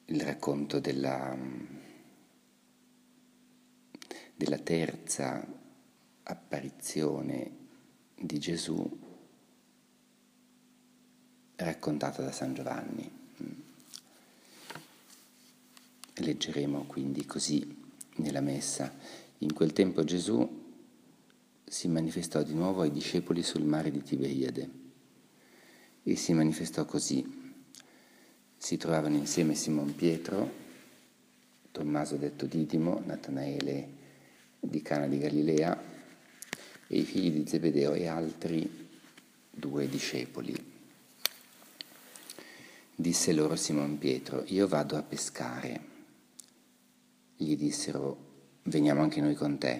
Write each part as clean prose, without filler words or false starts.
il racconto della terza apparizione di Gesù raccontata da San Giovanni. Leggeremo quindi così nella Messa. In quel tempo Gesù si manifestò di nuovo ai discepoli sul mare di Tiberiade e si manifestò così. Si trovavano insieme Simon Pietro, Tommaso detto Didimo, Natanaele di Cana di Galilea e i figli di Zebedeo e altri 2 discepoli. Disse loro Simon Pietro: io vado a pescare. Gli dissero: veniamo anche noi con te.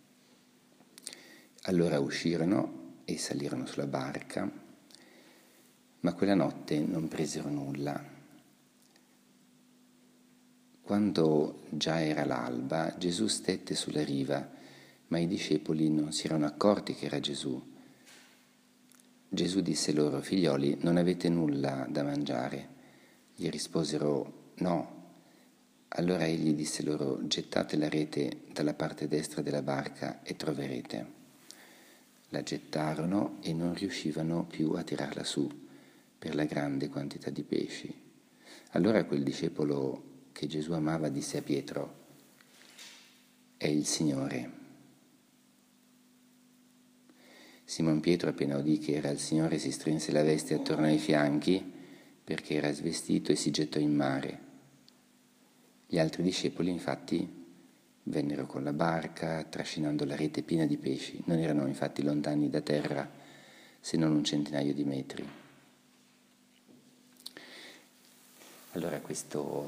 Allora uscirono e salirono sulla barca, ma quella notte non presero nulla. Quando già era l'alba, Gesù stette sulla riva, ma i discepoli non si erano accorti che era Gesù. Gesù disse loro: figlioli, non avete nulla da mangiare? Gli risposero: no. Allora egli disse loro: gettate la rete dalla parte destra della barca e troverete. La gettarono e non riuscivano più a tirarla su per la grande quantità di pesci. Allora quel discepolo che Gesù amava disse a Pietro: è il Signore. Simon Pietro, appena udì che era il Signore, si strinse la veste attorno ai fianchi perché era svestito e si gettò in mare. Gli altri discepoli infatti vennero con la barca trascinando la rete piena di pesci. Non erano infatti lontani da terra se non un centinaio di metri. Allora questo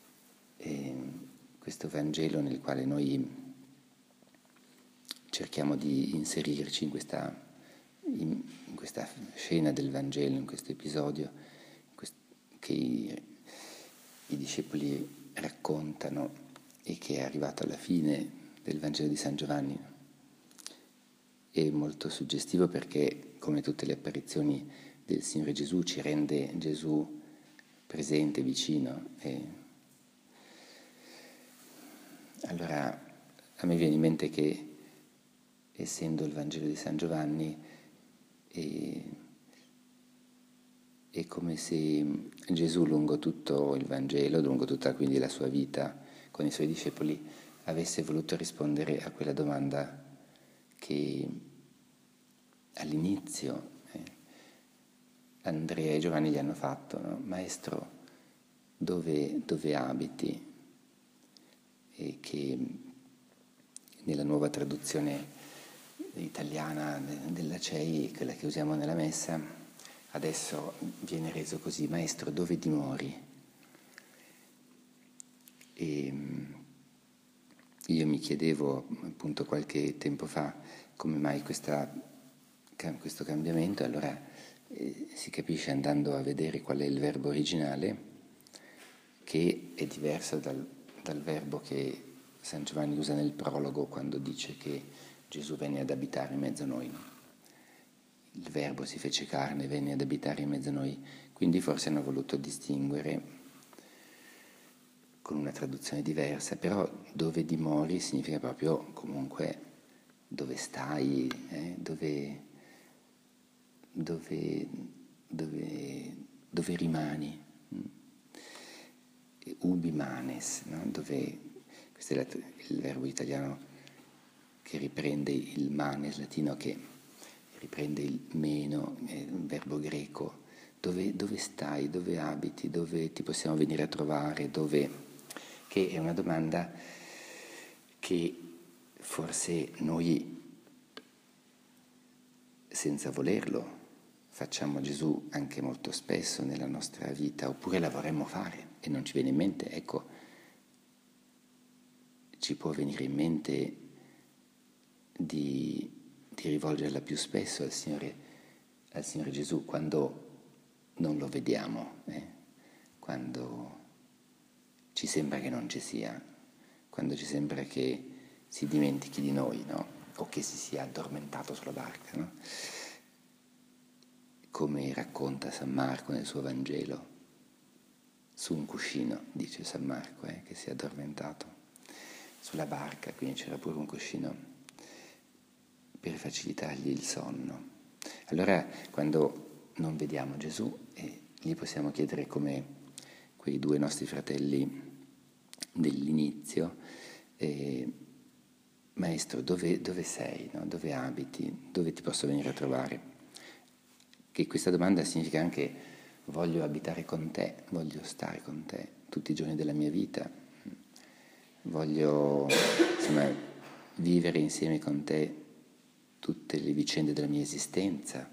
Vangelo nel quale noi cerchiamo di inserirci in questa scena del Vangelo, in questo episodio che i discepoli raccontano e che è arrivato alla fine del Vangelo di San Giovanni. È molto suggestivo perché, come tutte le apparizioni del Signore Gesù, ci rende Gesù presente, vicino. E allora a me viene in mente che, essendo il Vangelo di San Giovanni, è come se Gesù lungo tutto il Vangelo, lungo tutta quindi la sua vita con i suoi discepoli, avesse voluto rispondere a quella domanda che all'inizio Andrea e Giovanni gli hanno fatto, no? Maestro, dove abiti? E che nella nuova traduzione italiana della CEI, quella che usiamo nella Messa, adesso viene reso così: Maestro, dove dimori? E io mi chiedevo appunto qualche tempo fa come mai questo cambiamento. Allora si capisce andando a vedere qual è il verbo originale, che è diverso dal verbo che San Giovanni usa nel prologo quando dice che Gesù venne ad abitare in mezzo a noi. Il verbo si fece carne, venne ad abitare in mezzo a noi, quindi forse hanno voluto distinguere con una traduzione diversa, però dove dimori significa proprio comunque dove stai, dove rimani. Ubi manes, no? Questo è il verbo italiano che riprende il manes latino, che riprende il meno, il verbo greco. Dove stai, dove abiti, dove ti possiamo venire a trovare, che è una domanda che forse noi, senza volerlo, facciamo a Gesù anche molto spesso nella nostra vita, oppure la vorremmo fare e non ci viene in mente. Ecco, ci può venire in mente di rivolgerla più spesso al Signore Gesù quando non lo vediamo, quando ci sembra che non ci sia, quando ci sembra che si dimentichi di noi, no? O che si sia addormentato sulla barca, no? Come racconta San Marco nel suo Vangelo. su un cuscino, dice San Marco, che si è addormentato sulla barca, quindi c'era pure un cuscino per facilitargli il sonno. Allora, quando non vediamo Gesù, gli possiamo chiedere come quei due nostri fratelli dell'inizio, Maestro, dove sei? No? Dove abiti? Dove ti posso venire a trovare? Che questa domanda significa anche voglio abitare con te, voglio stare con te tutti i giorni della mia vita, voglio vivere insieme con te tutte le vicende della mia esistenza.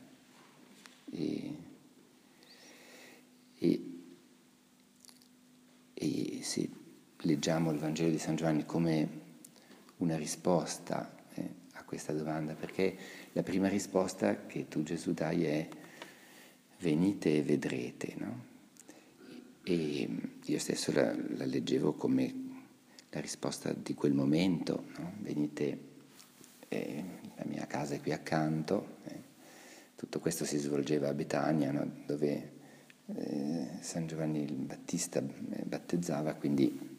E se leggiamo il Vangelo di San Giovanni come una risposta a questa domanda, perché la prima risposta che tu, Gesù, dai è venite e vedrete, no? E io stesso la leggevo come la risposta di quel momento, no? Venite, la mia casa è qui accanto, tutto questo si svolgeva a Betania, no? Dove San Giovanni il Battista battezzava, quindi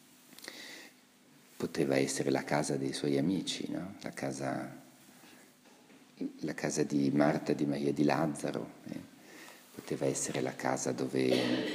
poteva essere la casa dei suoi amici, no? La casa di Marta, di Maria, di Lazzaro, poteva essere la casa dove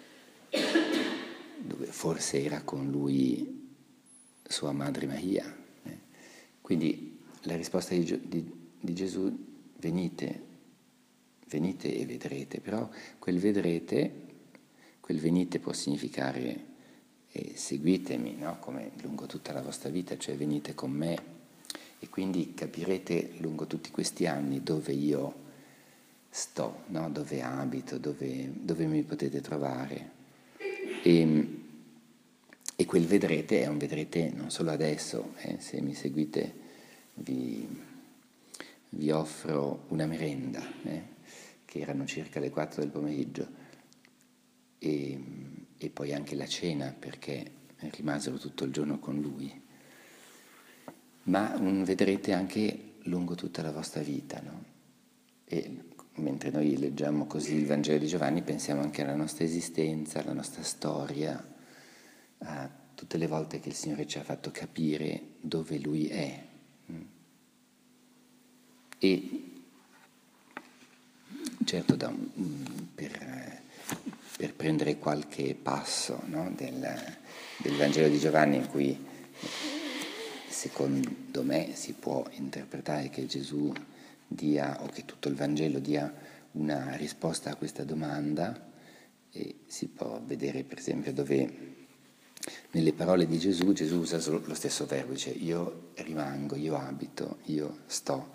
forse era con lui sua madre Maria. Quindi la risposta di Gesù, venite e vedrete, però quel venite può significare seguitemi, no? Come lungo tutta la vostra vita, cioè venite con me e quindi capirete lungo tutti questi anni dove io sto, no? Dove abito, dove mi potete trovare. E quel vedrete è un vedrete non solo adesso, se mi seguite vi offro una merenda, che erano circa le 4 del pomeriggio, e poi anche la cena, perché rimasero tutto il giorno con lui. Ma un vedrete anche lungo tutta la vostra vita, no? E mentre noi leggiamo così il Vangelo di Giovanni, pensiamo anche alla nostra esistenza, alla nostra storia, a tutte le volte che il Signore ci ha fatto capire dove Lui è. E certo per prendere qualche passo, no, del Vangelo di Giovanni, in cui secondo me si può interpretare che Gesù dia, o che tutto il Vangelo dia una risposta a questa domanda, e si può vedere per esempio dove nelle parole di Gesù usa lo stesso verbo, dice io rimango, io abito, io sto.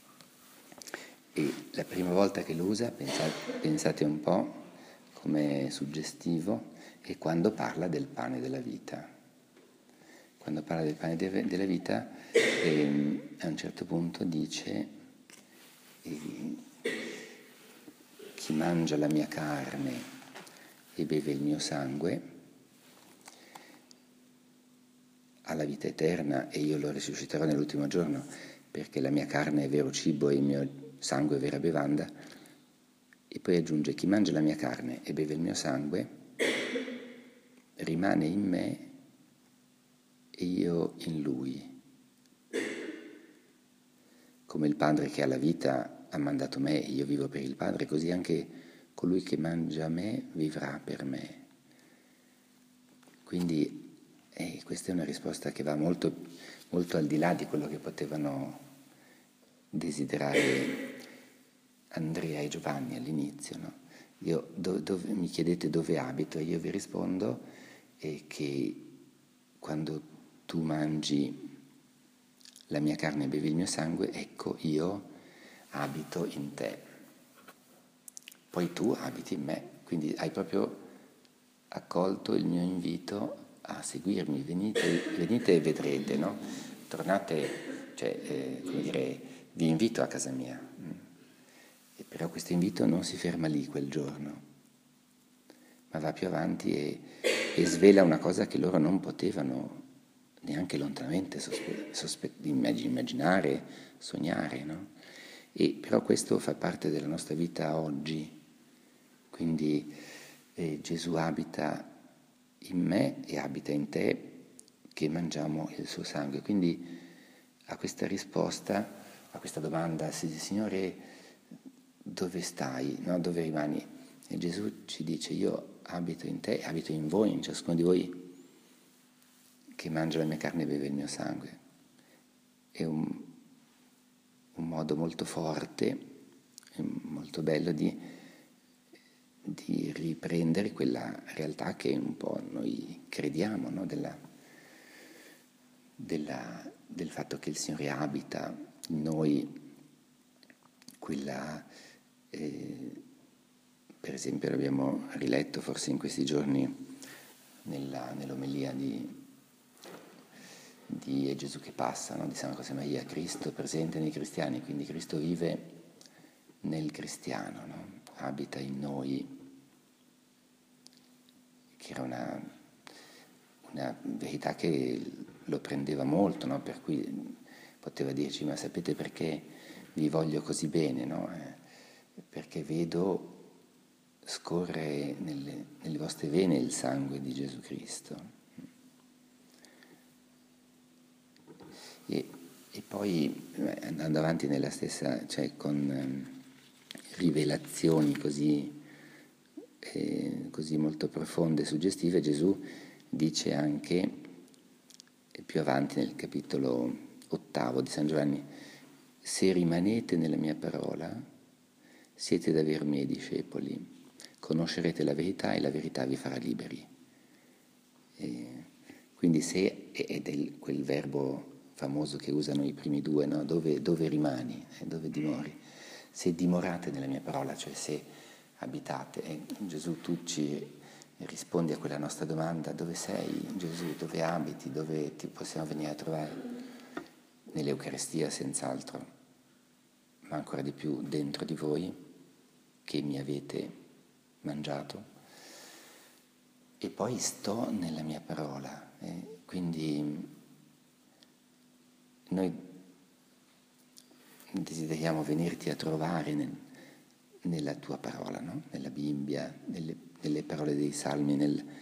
E la prima volta che lo usa, pensate un po' come suggestivo, è quando parla del pane della vita. Quando parla del pane della vita, a un certo punto dice chi mangia la mia carne e beve il mio sangue ha la vita eterna e io lo risusciterò nell'ultimo giorno, perché la mia carne è vero cibo e il mio sangue è vera bevanda. E poi aggiunge chi mangia la mia carne e beve il mio sangue rimane in me e io in lui. Come il Padre che ha la vita ha mandato me e io vivo per il Padre, così anche colui che mangia me vivrà per me. Quindi questa è una risposta che va molto, molto al di là di quello che potevano desiderare Andrea e Giovanni all'inizio, no? Mi chiedete dove abito e io vi rispondo che quando tu mangi la mia carne e bevi il mio sangue, ecco io abito in te. Poi tu abiti in me, quindi hai proprio accolto il mio invito a seguirmi, venite e vedrete, no? Tornate, vi invito a casa mia. E però questo invito non si ferma lì quel giorno, ma va più avanti e svela una cosa che loro non potevano neanche lontanamente immaginare, sognare, no? E però questo fa parte della nostra vita oggi, quindi Gesù abita in me e abita in te, che mangiamo il suo sangue. Quindi a questa risposta, a questa domanda, Signore, dove stai? No? Dove rimani? E Gesù ci dice, io abito in te, abito in voi, in ciascuno di voi che mangia la mia carne e beve il mio sangue. È un modo molto forte, molto bello di riprendere quella realtà che un po' noi crediamo, no? Del fatto che il Signore abita in noi, quella, per esempio l'abbiamo riletto forse in questi giorni nell'omelia di È Gesù che passa, no? Di San José Maria, Cristo presente nei cristiani, quindi Cristo vive nel cristiano, no? Abita in noi, che era una verità che lo prendeva molto, no? Per cui poteva dirci, ma sapete perché vi voglio così bene, no? Perché vedo scorre nelle vostre vene il sangue di Gesù Cristo. E poi andando avanti nella stessa, cioè con rivelazioni così molto profonde e suggestive, Gesù dice anche più avanti nel capitolo 8 di San Giovanni: se rimanete nella mia parola, siete davvero miei discepoli, conoscerete la verità e la verità vi farà liberi. Quindi se, ed è quel verbo famoso che usano i primi due, no? Dove rimani, dove dimori. Se dimorate nella mia parola, cioè se abitate, e Gesù tu ci rispondi a quella nostra domanda: dove sei Gesù, dove abiti, dove ti possiamo venire a trovare? Nell'Eucaristia senz'altro, ma ancora di più dentro di voi che mi avete mangiato. E poi sto nella mia parola, quindi noi desideriamo venirti a trovare nella tua parola, no? Nella Bibbia, nelle parole dei Salmi,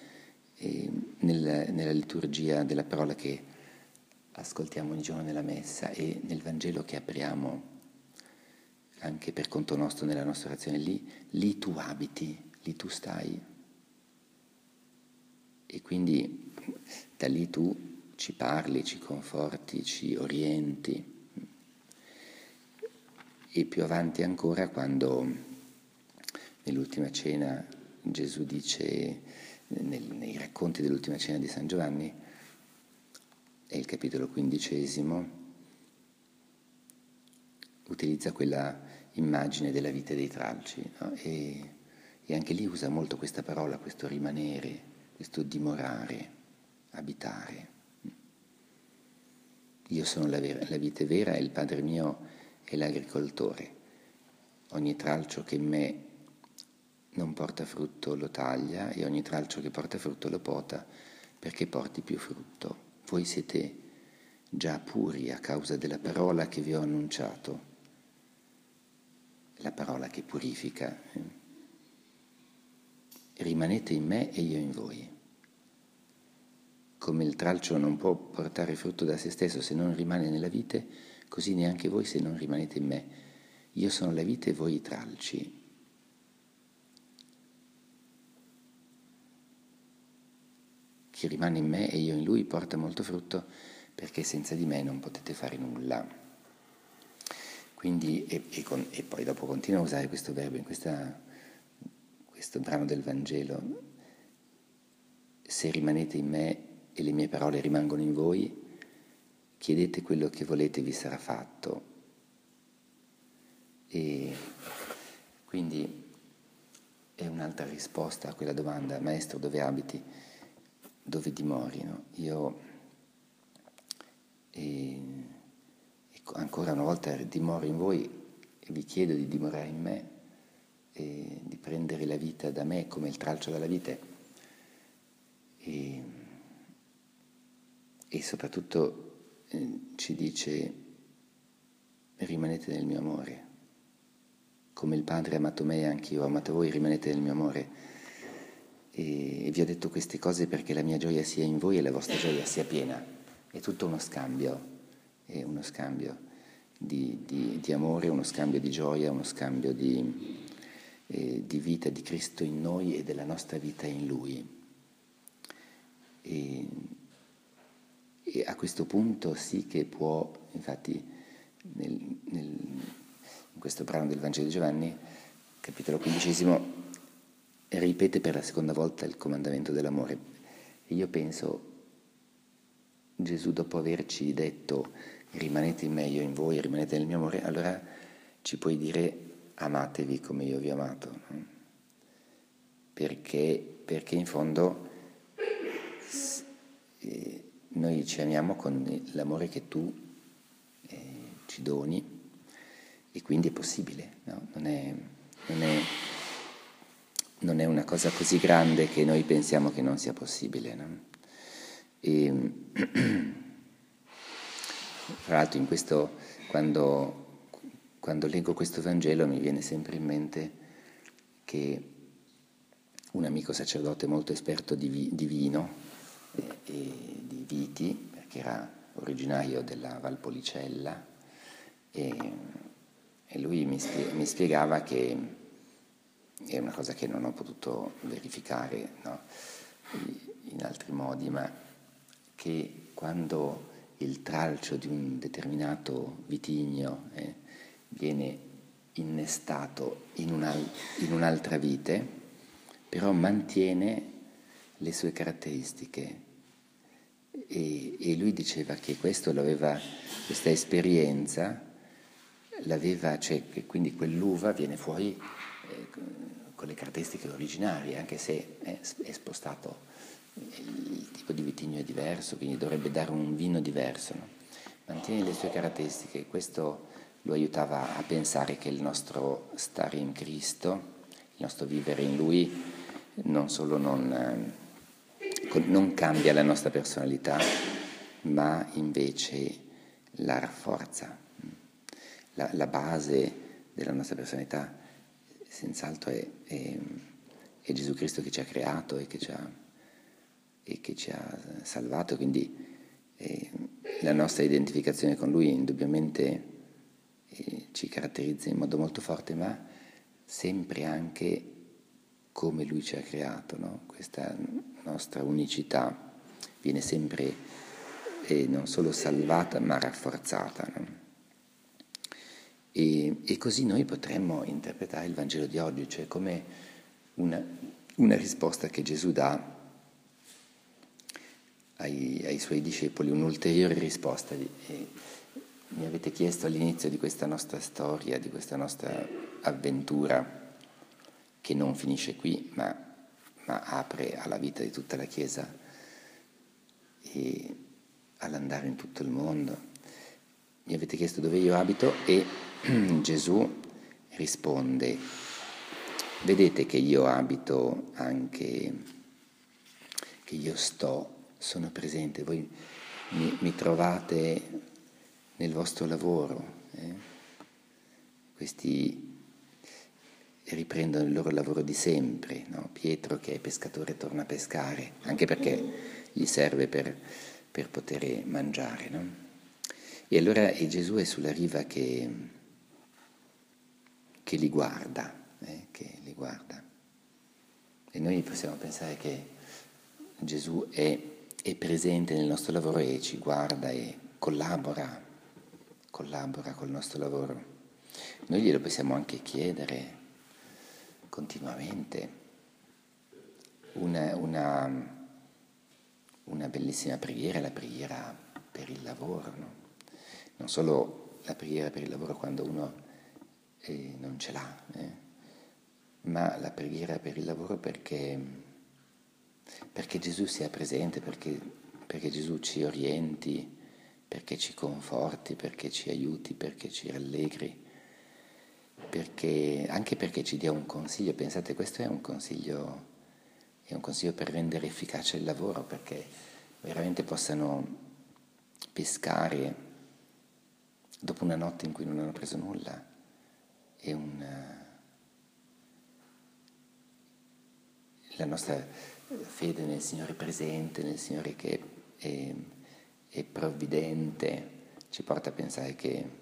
nella liturgia della parola che ascoltiamo ogni giorno nella Messa e nel Vangelo che apriamo anche per conto nostro nella nostra orazione. Lì tu abiti, lì tu stai. E quindi da lì tu ci parli, ci conforti, ci orienti. E più avanti ancora, quando nell'ultima cena Gesù dice, nei racconti dell'ultima cena di San Giovanni, è il capitolo 15, utilizza quella immagine della vite dei tralci, no? E anche lì usa molto questa parola, questo rimanere, questo dimorare, abitare. Io sono la vite vera e il Padre mio è l'agricoltore. Ogni tralcio che in me non porta frutto lo taglia e ogni tralcio che porta frutto lo pota perché porti più frutto. Voi siete già puri a causa della parola che vi ho annunciato, la parola che purifica. Rimanete in me e io in voi. Come il tralcio non può portare frutto da se stesso se non rimane nella vite, così neanche voi se non rimanete in me. Io sono la vite e voi i tralci. Chi rimane in me e io in lui porta molto frutto, perché senza di me non potete fare nulla. Quindi, e poi dopo continua a usare questo verbo in questo brano del Vangelo: se rimanete in me e le mie parole rimangono in voi, chiedete quello che volete e vi sarà fatto. E quindi è un'altra risposta a quella domanda: Maestro, dove abiti? Dove dimori? No? Io ancora una volta dimoro in voi e vi chiedo di dimorare in me e di prendere la vita da me come il tralcio dalla vite. E soprattutto ci dice: rimanete nel mio amore, come il Padre ha amato me e anche io ho amato voi, rimanete nel mio amore. e vi ho detto queste cose perché la mia gioia sia in voi e la vostra gioia sia piena. È tutto uno scambio, è uno scambio di amore, uno scambio di gioia, uno scambio di vita di Cristo in noi e della nostra vita in Lui. E a questo punto sì che può, infatti in questo brano del Vangelo di Giovanni, capitolo 15, ripete per la seconda volta il comandamento dell'amore. E io penso, Gesù dopo averci detto rimanete in me, io in voi, rimanete nel mio amore, allora ci puoi dire amatevi come io vi ho amato, no? Perché in fondo noi ci amiamo con l'amore che tu ci doni e quindi è possibile, no? Non è una cosa così grande che noi pensiamo che non sia possibile, no? E, tra l'altro in questo, quando leggo questo Vangelo mi viene sempre in mente che un amico sacerdote molto esperto di vino e di viti, perché era originario della Valpolicella, e lui mi spiegava che è una cosa che non ho potuto verificare, no, in altri modi, ma che quando il tralcio di un determinato vitigno viene innestato in un'altra vite, però mantiene le sue caratteristiche. E lui diceva che questa esperienza l'aveva, cioè che quindi quell'uva viene fuori con le caratteristiche originarie, anche se è spostato, il tipo di vitigno è diverso, quindi dovrebbe dare un vino diverso, no? Mantiene le sue caratteristiche, questo lo aiutava a pensare che il nostro stare in Cristo, il nostro vivere in Lui, non solo non cambia la nostra personalità, ma invece la rafforza. La base della nostra personalità senz'altro è Gesù Cristo che ci ha creato e che ci ha salvato, quindi la nostra identificazione con Lui indubbiamente ci caratterizza in modo molto forte, ma sempre anche come Lui ci ha creato, no? Questa nostra unicità viene sempre non solo salvata ma rafforzata, no? E così noi potremmo interpretare il Vangelo di oggi, cioè come una risposta che Gesù dà ai suoi discepoli, un'ulteriore risposta. Mi avete chiesto all'inizio di questa nostra storia, di questa nostra avventura, che non finisce qui, ma apre alla vita di tutta la Chiesa e all'andare in tutto il mondo. Mi avete chiesto dove io abito e Gesù risponde: vedete che io abito anche, che io sono presente, voi mi trovate nel vostro lavoro. Questi riprendono il loro lavoro di sempre, no? Pietro che è pescatore torna a pescare, anche perché gli serve per poter mangiare, no? E allora Gesù è sulla riva che li guarda, che li guarda. E noi possiamo pensare che Gesù è presente nel nostro lavoro e ci guarda e collabora col nostro lavoro. Noi glielo possiamo anche chiedere continuamente. Una bellissima preghiera è la preghiera per il lavoro, no? Non solo la preghiera per il lavoro quando uno non ce l'ha, ma la preghiera per il lavoro perché Gesù sia presente, perché Gesù ci orienti, perché ci conforti, perché ci aiuti, perché ci rallegri, anche perché ci dia un consiglio. Pensate, questo è un consiglio per rendere efficace il lavoro, perché veramente possano pescare dopo una notte in cui non hanno preso nulla. La nostra fede nel Signore presente, nel Signore che è provvidente, ci porta a pensare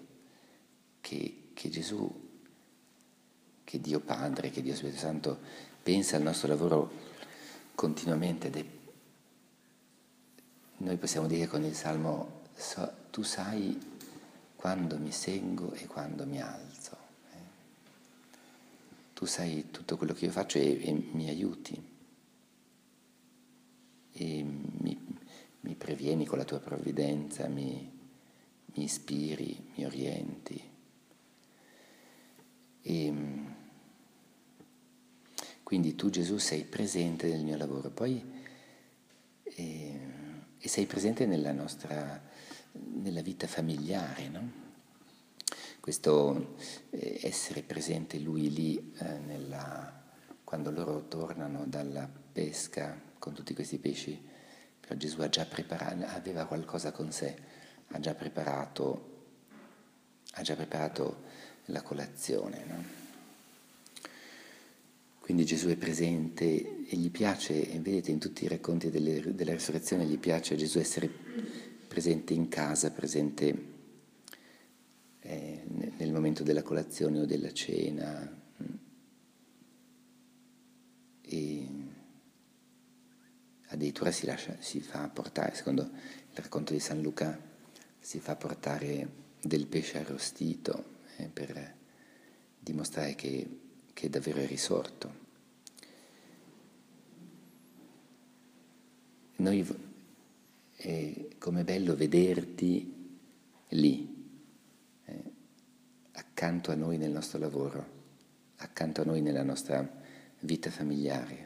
che Gesù, che Dio Padre, che Dio Spirito Santo pensa al nostro lavoro continuamente noi possiamo dire con il Salmo, tu sai quando mi seggo e quando mi alzo. Tu sai tutto quello che io faccio e mi aiuti. E mi previeni con la tua provvidenza, mi ispiri, mi orienti. E quindi tu, Gesù, sei presente nel mio lavoro, poi e sei presente nella vita familiare, no? Questo essere presente lui lì quando loro tornano dalla pesca con tutti questi pesci, però Gesù ha già preparato, aveva qualcosa con sé, ha già preparato la colazione, no? Quindi Gesù è presente e gli piace, e vedete in tutti i racconti della risurrezione, gli piace a Gesù essere presente in casa, presente nel momento della colazione o della cena. E addirittura si fa portare, secondo il racconto di San Luca, si fa portare del pesce arrostito per dimostrare che davvero è risorto. Com'è bello vederti lì, accanto a noi nel nostro lavoro, accanto a noi nella nostra vita familiare.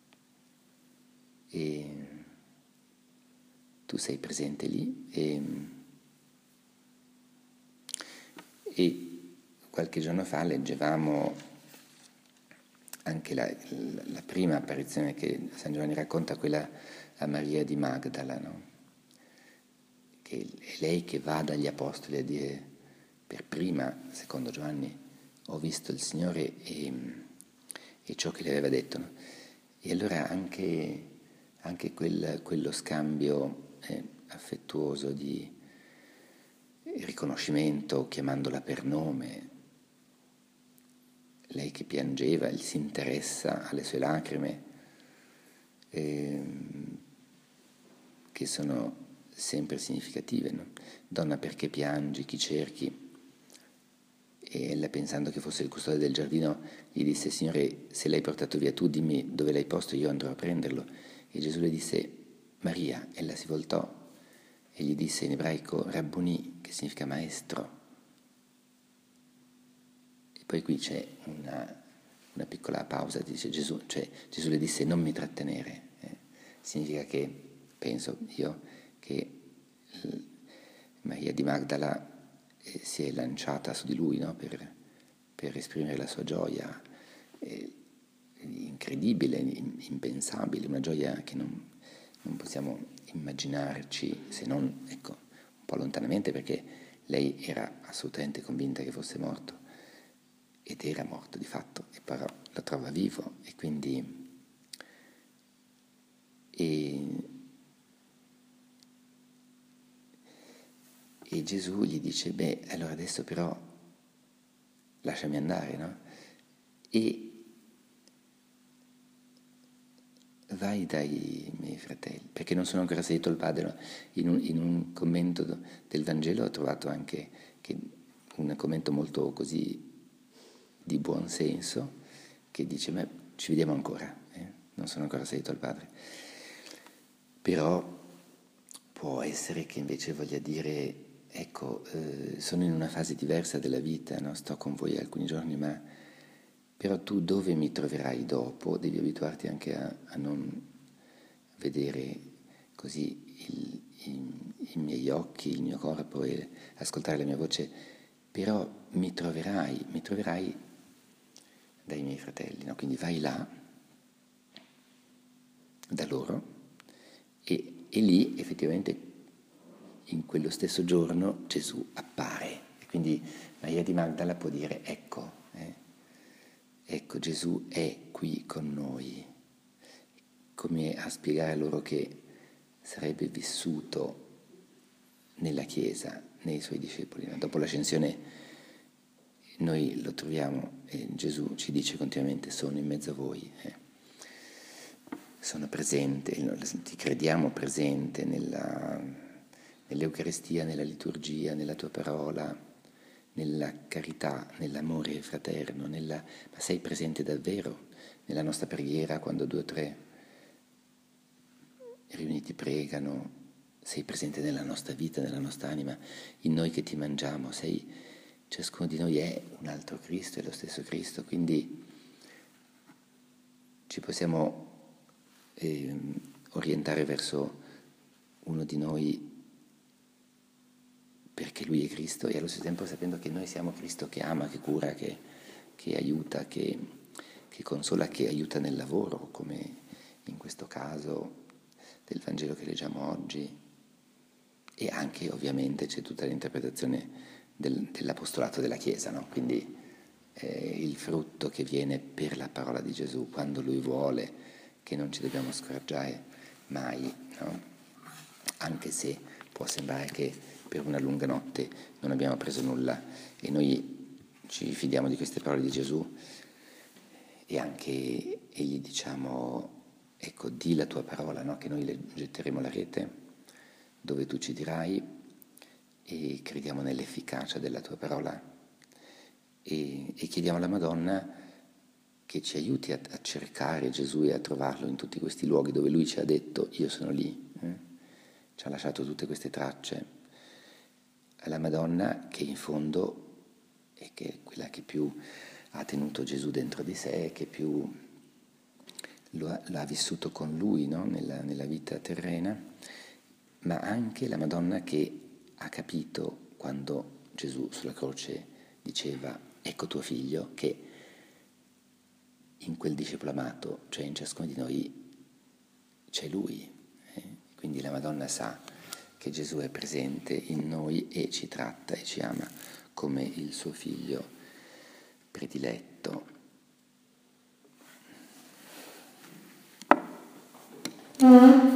E tu sei presente lì e qualche giorno fa leggevamo anche la prima apparizione che San Giovanni racconta, quella a Maria di Magdala, no? Che è lei che va dagli apostoli a dire per prima, secondo Giovanni, ho visto il Signore e ciò che le aveva detto, no? E allora anche quello scambio affettuoso di riconoscimento, chiamandola per nome, lei che piangeva, si interessa alle sue lacrime, che sono sempre significative, no? Donna, perché piangi? Chi cerchi? E ella, pensando che fosse il custode del giardino, gli disse, Signore, se l'hai portato via tu, dimmi dove l'hai posto, io andrò a prenderlo. E Gesù le disse, Maria. Ella si voltò e gli disse in ebraico, Rabboni, che significa maestro. E poi qui c'è una piccola pausa, dice Gesù, cioè Gesù le disse, non mi trattenere. Significa che, penso io, che Maria di Magdala si è lanciata su di lui, no? per esprimere la sua gioia incredibile, impensabile, una gioia che non possiamo immaginarci, se non, ecco, un po' lontanamente, perché lei era assolutamente convinta che fosse morto, ed era morto di fatto, e però lo trova vivo, e quindi e Gesù gli dice, beh, allora adesso però lasciami andare, no? E vai dai miei fratelli, perché non sono ancora salito al Padre. No? In un commento del Vangelo ho trovato anche un commento molto così di buon senso, che dice, ma ci vediamo ancora, non sono ancora salito al Padre. Però può essere che invece voglia dire, ecco, sono in una fase diversa della vita, no? Sto con voi alcuni giorni, ma però tu dove mi troverai dopo? Devi abituarti anche a non vedere così i miei occhi, il mio corpo e ascoltare la mia voce, però mi troverai dai miei fratelli, no? Quindi vai là, da loro, e lì effettivamente in quello stesso giorno Gesù appare. E quindi Maria di Magdala può dire, ecco, Gesù è qui con noi. come a spiegare loro che sarebbe vissuto nella Chiesa, nei suoi discepoli. Dopo l'ascensione noi lo troviamo e Gesù ci dice continuamente: sono in mezzo a voi, sono presente, ti crediamo presente nell'Eucaristia, nella liturgia, nella tua parola, nella carità, nell'amore fraterno, ma sei presente davvero nella nostra preghiera quando 2 o 3 riuniti pregano, sei presente nella nostra vita, nella nostra anima, in noi che ti mangiamo, ciascuno di noi è un altro Cristo, è lo stesso Cristo, quindi ci possiamo orientare verso uno di noi perché Lui è Cristo e allo stesso tempo sapendo che noi siamo Cristo che ama, che cura, che aiuta, che consola, che aiuta nel lavoro, come in questo caso del Vangelo che leggiamo oggi. E anche ovviamente c'è tutta l'interpretazione dell'apostolato della Chiesa, no? Quindi il frutto che viene per la parola di Gesù, quando Lui vuole, che non ci dobbiamo scoraggiare mai, no? Anche se può sembrare che per una lunga notte non abbiamo preso nulla e noi ci fidiamo di queste parole di Gesù e gli diciamo: ecco, di la tua parola, no? Che noi getteremo la rete dove tu ci dirai, e crediamo nell'efficacia della tua parola e chiediamo alla Madonna che ci aiuti a cercare Gesù e a trovarlo in tutti questi luoghi dove Lui ci ha detto: io sono lì, ci ha lasciato tutte queste tracce. Alla Madonna, che in fondo è quella che più ha tenuto Gesù dentro di sé, che più l'ha vissuto con Lui, no? nella vita terrena, ma anche la Madonna che ha capito quando Gesù sulla croce diceva: ecco tuo figlio, che in quel discepolo amato, cioè in ciascuno di noi, c'è Lui. Quindi la Madonna sa che Gesù è presente in noi e ci tratta e ci ama come il suo figlio prediletto.